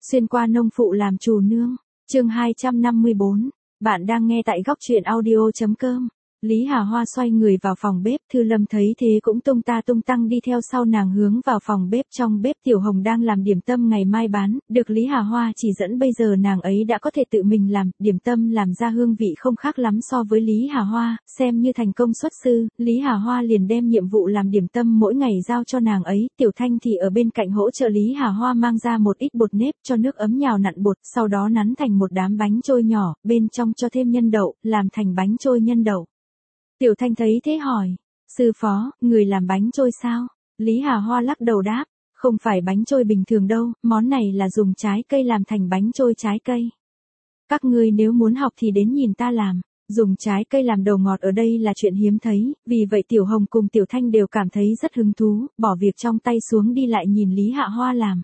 Xuyên qua nông phụ làm chủ nương. Chương 254. Bạn đang nghe tại góc truyện audio.com. Lý Hà Hoa xoay người vào phòng bếp, Thư Lâm thấy thế cũng tung ta tung tăng đi theo sau nàng hướng vào phòng bếp. Trong bếp Tiểu Hồng đang làm điểm tâm ngày mai bán, được Lý Hà Hoa chỉ dẫn bây giờ nàng ấy đã có thể tự mình làm, điểm tâm làm ra hương vị không khác lắm so với Lý Hà Hoa, xem như thành công xuất sư. Lý Hà Hoa liền đem nhiệm vụ làm điểm tâm mỗi ngày giao cho nàng ấy, Tiểu Thanh thì ở bên cạnh hỗ trợ Lý Hà Hoa mang ra một ít bột nếp cho nước ấm nhào nặn bột, sau đó nắn thành một đám bánh trôi nhỏ, bên trong cho thêm nhân đậu, làm thành bánh trôi nhân đậu. Tiểu Thanh thấy thế hỏi, sư phó, người làm bánh trôi sao? Lý Hà Hoa lắc đầu đáp, không phải bánh trôi bình thường đâu, món này là dùng trái cây làm thành bánh trôi trái cây. Các ngươi nếu muốn học thì đến nhìn ta làm, dùng trái cây làm đầu ngọt ở đây là chuyện hiếm thấy, vì vậy Tiểu Hồng cùng Tiểu Thanh đều cảm thấy rất hứng thú, bỏ việc trong tay xuống đi lại nhìn Lý Hà Hoa làm.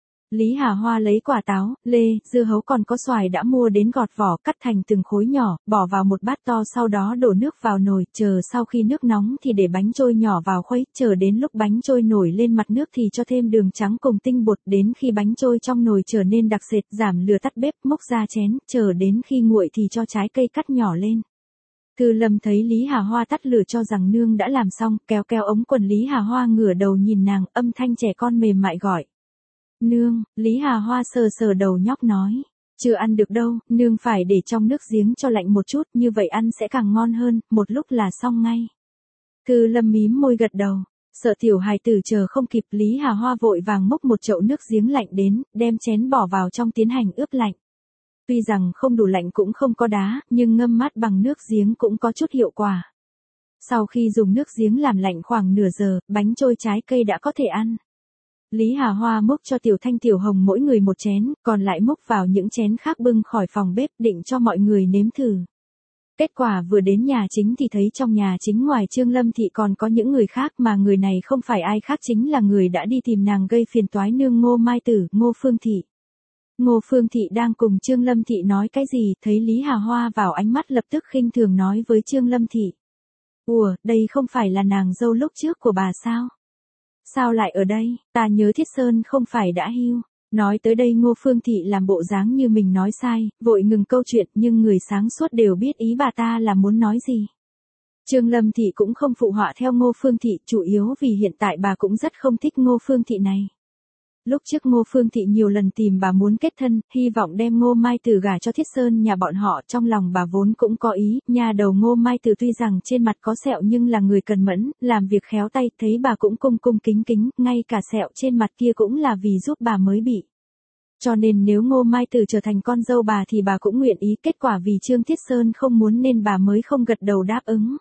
Lý Hà Hoa lấy quả táo, lê, dưa hấu còn có xoài đã mua đến gọt vỏ, cắt thành từng khối nhỏ, bỏ vào một bát to, sau đó đổ nước vào nồi, chờ sau khi nước nóng thì để bánh trôi nhỏ vào khuấy, chờ đến lúc bánh trôi nổi lên mặt nước thì cho thêm đường trắng cùng tinh bột, đến khi bánh trôi trong nồi trở nên đặc sệt, giảm lửa tắt bếp, múc ra chén, chờ đến khi nguội thì cho trái cây cắt nhỏ lên. Thư Lâm thấy Lý Hà Hoa tắt lửa cho rằng nương đã làm xong, kéo kéo ống quần Lý Hà Hoa ngửa đầu nhìn nàng, âm thanh trẻ con mềm mại gọi. Nương, Lý Hà Hoa sờ sờ đầu nhóc nói, chưa ăn được đâu, nương phải để trong nước giếng cho lạnh một chút, như vậy ăn sẽ càng ngon hơn, một lúc là xong ngay. Thư Lâm mím môi gật đầu, sợ tiểu hài tử chờ không kịp, Lý Hà Hoa vội vàng múc một chậu nước giếng lạnh đến, đem chén bỏ vào trong tiến hành ướp lạnh. Tuy rằng không đủ lạnh cũng không có đá, nhưng ngâm mát bằng nước giếng cũng có chút hiệu quả. Sau khi dùng nước giếng làm lạnh khoảng nửa giờ, bánh trôi trái cây đã có thể ăn. Lý Hà Hoa múc cho Tiểu Thanh Tiểu Hồng mỗi người một chén, còn lại múc vào những chén khác bưng khỏi phòng bếp định cho mọi người nếm thử. Kết quả vừa đến nhà chính thì thấy trong nhà chính ngoài Trương Lâm Thị còn có những người khác, mà người này không phải ai khác chính là người đã đi tìm nàng gây phiền toái nương Ngô Mai Tử, Ngô Phương Thị. Ngô Phương Thị đang cùng Trương Lâm Thị nói cái gì, thấy Lý Hà Hoa vào ánh mắt lập tức khinh thường nói với Trương Lâm Thị. Ủa, đây không phải là nàng dâu lúc trước của bà sao? Sao lại ở đây, ta nhớ Thiết Sơn không phải đã hưu. Nói tới đây Ngô Phương Thị làm bộ dáng như mình nói sai, vội ngừng câu chuyện, nhưng người sáng suốt đều biết ý bà ta là muốn nói gì. Trương Lâm Thị cũng không phụ họa theo Ngô Phương Thị, chủ yếu vì hiện tại bà cũng rất không thích Ngô Phương Thị này. Lúc trước Ngô Phương Thị nhiều lần tìm bà muốn kết thân, hy vọng đem Ngô Mai Tử gả cho Thiết Sơn nhà bọn họ, trong lòng bà vốn cũng có ý, nhà đầu Ngô Mai Tử tuy rằng trên mặt có sẹo nhưng là người cần mẫn, làm việc khéo tay, thấy bà cũng cung cung kính kính, ngay cả sẹo trên mặt kia cũng là vì giúp bà mới bị. Cho nên nếu Ngô Mai Tử trở thành con dâu bà thì bà cũng nguyện ý, kết quả vì Trương Thiết Sơn không muốn nên bà mới không gật đầu đáp ứng.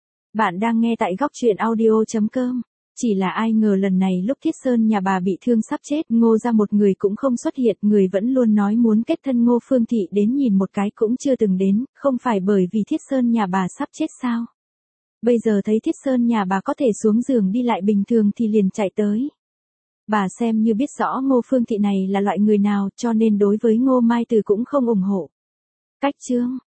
Bạn đang nghe tại góc truyện audio.com. Chỉ là ai ngờ lần này lúc Thiết Sơn nhà bà bị thương sắp chết, Ngô ra một người cũng không xuất hiện, người vẫn luôn nói muốn kết thân Ngô Phương Thị đến nhìn một cái cũng chưa từng đến, không phải bởi vì Thiết Sơn nhà bà sắp chết sao? Bây giờ thấy Thiết Sơn nhà bà có thể xuống giường đi lại bình thường thì liền chạy tới. Bà xem như biết rõ Ngô Phương Thị này là loại người nào, cho nên đối với Ngô Mai Tử cũng không ủng hộ. Cách chương